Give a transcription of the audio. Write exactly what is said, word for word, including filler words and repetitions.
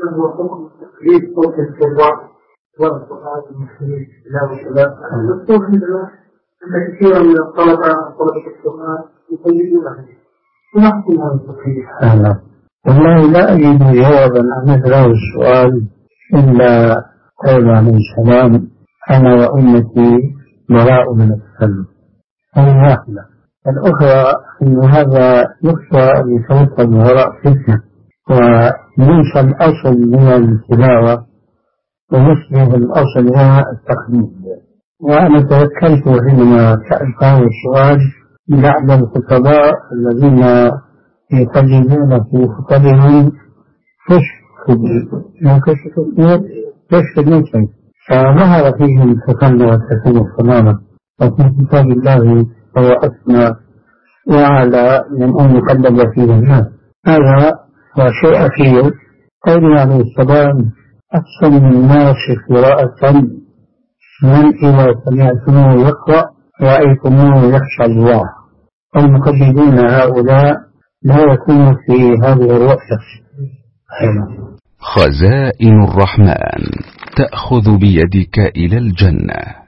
هو حكم تقليد صوت الكبار والقرآن المسلمين لا وشباب. المذكور عندنا أن كثيرا من الطلبة طلبة القرآن يقلدون عليه. ما حكم هذا التقليد؟ والله لا أجد جوابا عن هذا السؤال إلا قول عليه السلام: أنا وأمتي براء من التكلف. هذه واحدة. الأخرى أن هذا يخشى أن يتوصل وراء فتنة وينسى الأصل من التلاوة ويصبح الأصل هو التقليد. وأنا توكلت حينما سألت هذا السؤال بعد الخطباء الذين يقلدون في خطبهم كشف كشف المسلم، فظهر فيهم التكلم والتكلف تماما. وفي كتاب الله هو أسمى وأعلى من أن يقلد فيه الناس. هذا هو شيء أخير. قوله عليه السلام: أحسن الناس قراءة من إذا سمعتموه يقرأ رأيتموه يخشى الله. المقلدون هؤلاء لا يكون في هذه الرؤية. خزائن الرحمن تأخذ بيدك إلى الجنة.